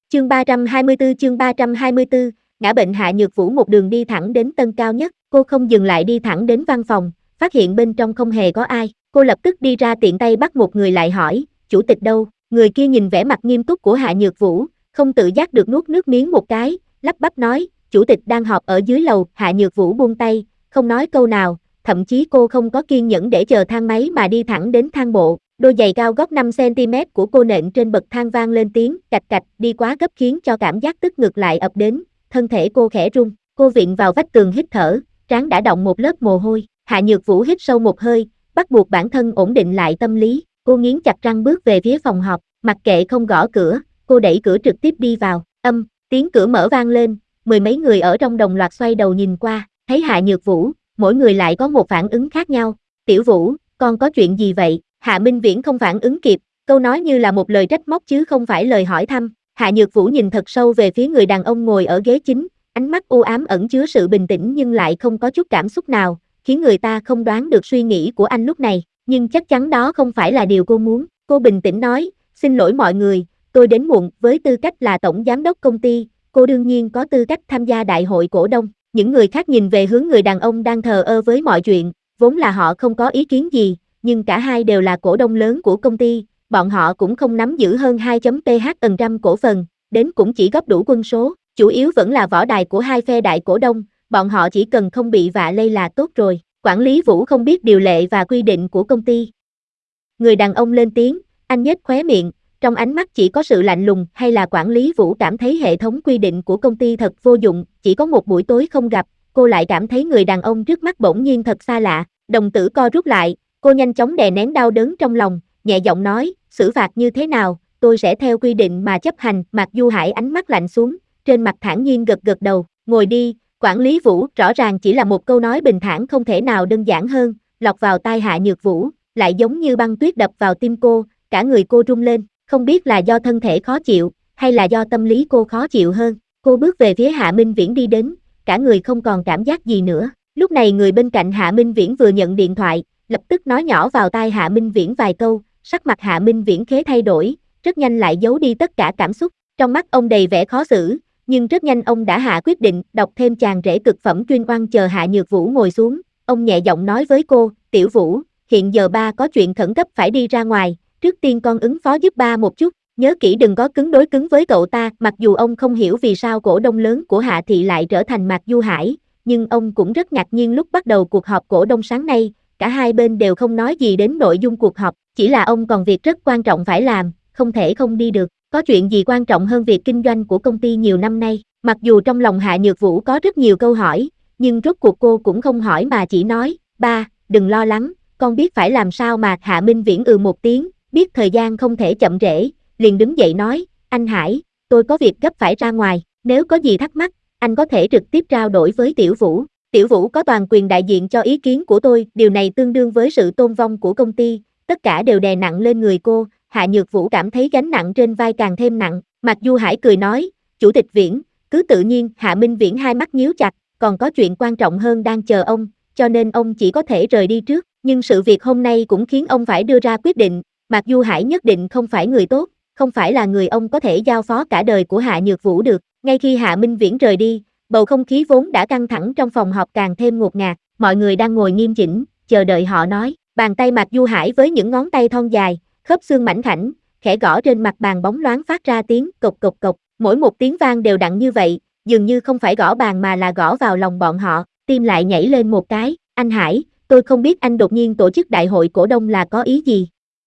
Chương 324, ngã bệnh Hạ Nhược Vũ một đường đi thẳng đến tầng cao nhất, cô không dừng lại đi thẳng đến văn phòng, phát hiện bên trong không hề có ai, cô lập tức đi ra tiện tay bắt một người lại hỏi, chủ tịch đâu, người kia nhìn vẻ mặt nghiêm túc của Hạ Nhược Vũ, không tự giác được nuốt nước miếng một cái, lắp bắp nói, chủ tịch đang họp ở dưới lầu, Hạ Nhược Vũ buông tay, không nói câu nào, thậm chí cô không có kiên nhẫn để chờ thang máy mà đi thẳng đến thang bộ. Đôi giày cao gót 5cm của cô nện trên bậc thang vang lên tiếng cạch cạch đi quá gấp khiến cho cảm giác tức ngực lại ập đến, thân thể cô khẽ run, cô viện vào vách tường hít thở, trán đã đọng một lớp mồ hôi, Hạ Nhược Vũ hít sâu một hơi, bắt buộc bản thân ổn định lại tâm lý, cô nghiến chặt răng bước về phía phòng họp, mặc kệ không gõ cửa, cô đẩy cửa trực tiếp đi vào, tiếng cửa mở vang lên, mười mấy người ở trong đồng loạt xoay đầu nhìn qua, thấy Hạ Nhược Vũ, mỗi người lại có một phản ứng khác nhau, Tiểu Vũ, con có chuyện gì vậy? Hạ Minh Viễn không phản ứng kịp, câu nói như là một lời trách móc chứ không phải lời hỏi thăm. Hạ Nhược Vũ nhìn thật sâu về phía người đàn ông ngồi ở ghế chính, ánh mắt u ám ẩn chứa sự bình tĩnh nhưng lại không có chút cảm xúc nào, khiến người ta không đoán được suy nghĩ của anh lúc này, nhưng chắc chắn đó không phải là điều cô muốn. Cô bình tĩnh nói, xin lỗi mọi người, tôi đến muộn, với tư cách là tổng giám đốc công ty, cô đương nhiên có tư cách tham gia đại hội cổ đông. Những người khác nhìn về hướng người đàn ông đang thờ ơ với mọi chuyện, vốn là họ không có ý kiến gì. Nhưng cả hai đều là cổ đông lớn của công ty, bọn họ cũng không nắm giữ hơn 2.ph% cổ phần, đến cũng chỉ góp đủ quân số, chủ yếu vẫn là võ đài của hai phe đại cổ đông, bọn họ chỉ cần không bị vạ lây là tốt rồi. Quản lý Vũ không biết điều lệ và quy định của công ty. Người đàn ông lên tiếng, anh nhếch khóe miệng, trong ánh mắt chỉ có sự lạnh lùng, hay là quản lý Vũ cảm thấy hệ thống quy định của công ty thật vô dụng, chỉ có một buổi tối không gặp, cô lại cảm thấy người đàn ông trước mắt bỗng nhiên thật xa lạ, đồng tử co rút lại. Cô nhanh chóng đè nén đau đớn trong lòng, nhẹ giọng nói, xử phạt như thế nào, tôi sẽ theo quy định mà chấp hành. Mạc Du Hải ánh mắt lạnh xuống, trên mặt thản nhiên gật gật đầu, ngồi đi. Quản lý Vũ rõ ràng chỉ là một câu nói bình thản không thể nào đơn giản hơn, lọt vào tai Hạ Nhược Vũ, lại giống như băng tuyết đập vào tim cô, cả người cô rung lên, không biết là do thân thể khó chịu, hay là do tâm lý cô khó chịu hơn. Cô bước về phía Hạ Minh Viễn đi đến, cả người không còn cảm giác gì nữa. Lúc này người bên cạnh Hạ Minh Viễn vừa nhận điện thoại, lập tức nói nhỏ vào tai Hạ Minh Viễn vài câu, sắc mặt Hạ Minh Viễn khế thay đổi, rất nhanh lại giấu đi tất cả cảm xúc, trong mắt ông đầy vẻ khó xử, nhưng rất nhanh ông đã hạ quyết định, đọc thêm chàng rể cực phẩm chuyên oan. Chờ Hạ Nhược Vũ ngồi xuống, ông nhẹ giọng nói với cô, Tiểu Vũ, hiện giờ ba có chuyện khẩn cấp phải đi ra ngoài, trước tiên con ứng phó giúp ba một chút, nhớ kỹ đừng có cứng đối cứng với cậu ta. Mặc dù ông không hiểu vì sao cổ đông lớn của Hạ Thị lại trở thành Mạc Du Hải, nhưng ông cũng rất ngạc nhiên lúc bắt đầu cuộc họp cổ đông sáng nay. Cả hai bên đều không nói gì đến nội dung cuộc họp, chỉ là ông còn việc rất quan trọng phải làm, không thể không đi được. Có chuyện gì quan trọng hơn việc kinh doanh của công ty nhiều năm nay? Mặc dù trong lòng Hạ Nhược Vũ có rất nhiều câu hỏi, nhưng rốt cuộc cô cũng không hỏi mà chỉ nói, ba, đừng lo lắng, con biết phải làm sao mà. Hạ Minh Viễn một tiếng, biết thời gian không thể chậm trễ, liền đứng dậy nói, anh Hải, tôi có việc gấp phải ra ngoài, nếu có gì thắc mắc, anh có thể trực tiếp trao đổi với Tiểu Vũ. Tiểu Vũ có toàn quyền đại diện cho ý kiến của tôi, điều này tương đương với sự tôn vong của công ty, tất cả đều đè nặng lên người cô. Hạ Nhược Vũ cảm thấy gánh nặng trên vai càng thêm nặng. Mạc Du Hải cười nói, Chủ tịch Viễn, cứ tự nhiên. Hạ Minh Viễn hai mắt nhíu chặt, còn có chuyện quan trọng hơn đang chờ ông, cho nên ông chỉ có thể rời đi trước, nhưng sự việc hôm nay cũng khiến ông phải đưa ra quyết định. Mạc Du Hải nhất định không phải người tốt, không phải là người ông có thể giao phó cả đời của Hạ Nhược Vũ được. Ngay khi Hạ Minh Viễn rời đi, bầu không khí vốn đã căng thẳng trong phòng họp càng thêm ngột ngạt, mọi người đang ngồi nghiêm chỉnh, chờ đợi họ nói. Bàn tay Mạc Du Hải với những ngón tay thon dài, khớp xương mảnh khảnh, khẽ gõ trên mặt bàn bóng loáng phát ra tiếng cộc cộc cộc, mỗi một tiếng vang đều đặn như vậy, dường như không phải gõ bàn mà là gõ vào lòng bọn họ, tim lại nhảy lên một cái. Anh Hải, tôi không biết anh đột nhiên tổ chức đại hội cổ đông là có ý gì?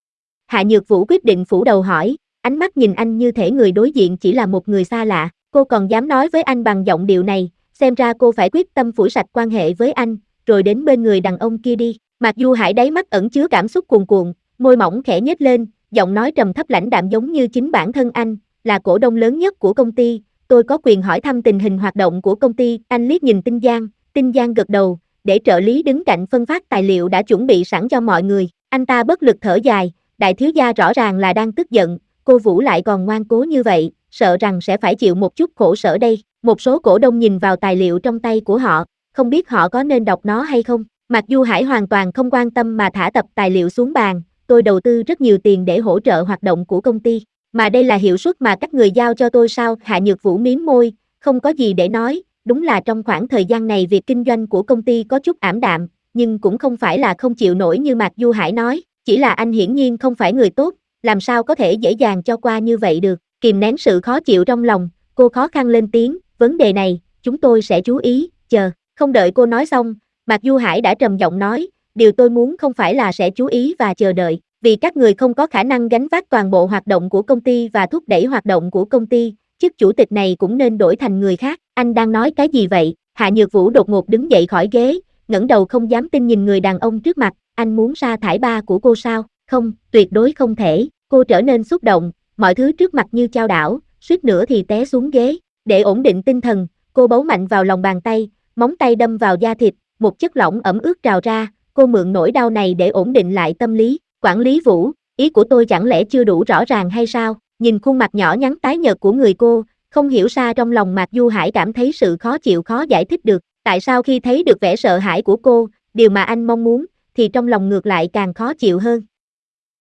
Hạ Nhược Vũ quyết định phủ đầu hỏi, ánh mắt nhìn anh như thể người đối diện chỉ là một người xa lạ. Cô còn dám nói với anh bằng giọng điệu này, xem ra cô phải quyết tâm phủi sạch quan hệ với anh, rồi đến bên người đàn ông kia đi. Mạc Du Hải đáy mắt ẩn chứa cảm xúc cuồn cuộn, môi mỏng khẽ nhếch lên, giọng nói trầm thấp lãnh đạm giống như chính bản thân anh, là cổ đông lớn nhất của công ty, tôi có quyền hỏi thăm tình hình hoạt động của công ty. Anh liếc nhìn Tinh Giang gật đầu, để trợ lý đứng cạnh phân phát tài liệu đã chuẩn bị sẵn cho mọi người. Anh ta bất lực thở dài, đại thiếu gia rõ ràng là đang tức giận, cô Vũ lại còn ngoan cố như vậy, sợ rằng sẽ phải chịu một chút khổ sở đây. Một số cổ đông nhìn vào tài liệu trong tay của họ, không biết họ có nên đọc nó hay không. Mạc Du Hải hoàn toàn không quan tâm mà thả tập tài liệu xuống bàn, tôi đầu tư rất nhiều tiền để hỗ trợ hoạt động của công ty. Mà đây là hiệu suất mà các người giao cho tôi sao? Hạ Nhược Vũ mím môi, không có gì để nói, đúng là trong khoảng thời gian này việc kinh doanh của công ty có chút ảm đạm, nhưng cũng không phải là không chịu nổi như Mạc Du Hải nói, chỉ là anh hiển nhiên không phải người tốt, làm sao có thể dễ dàng cho qua như vậy được, kìm nén sự khó chịu trong lòng, cô khó khăn lên tiếng, vấn đề này, chúng tôi sẽ chú ý, chờ, không đợi cô nói xong, Mạc Du Hải đã trầm giọng nói, điều tôi muốn không phải là sẽ chú ý và chờ đợi, vì các người không có khả năng gánh vác toàn bộ hoạt động của công ty và thúc đẩy hoạt động của công ty, chức chủ tịch này cũng nên đổi thành người khác, anh đang nói cái gì vậy? Hạ Nhược Vũ đột ngột đứng dậy khỏi ghế, ngẩng đầu không dám tin nhìn người đàn ông trước mặt, anh muốn sa thải ba của cô sao? Không, tuyệt đối không thể, cô trở nên xúc động, mọi thứ trước mặt như chao đảo, suýt nữa thì té xuống ghế, để ổn định tinh thần, cô bấu mạnh vào lòng bàn tay, móng tay đâm vào da thịt, một chất lỏng ẩm ướt trào ra, cô mượn nỗi đau này để ổn định lại tâm lý, quản lý Vũ, ý của tôi chẳng lẽ chưa đủ rõ ràng hay sao? Nhìn khuôn mặt nhỏ nhắn tái nhợt của người cô, không hiểu sao trong lòng Mạc Du Hải cảm thấy sự khó chịu khó giải thích được, tại sao khi thấy được vẻ sợ hãi của cô, điều mà anh mong muốn, thì trong lòng ngược lại càng khó chịu hơn.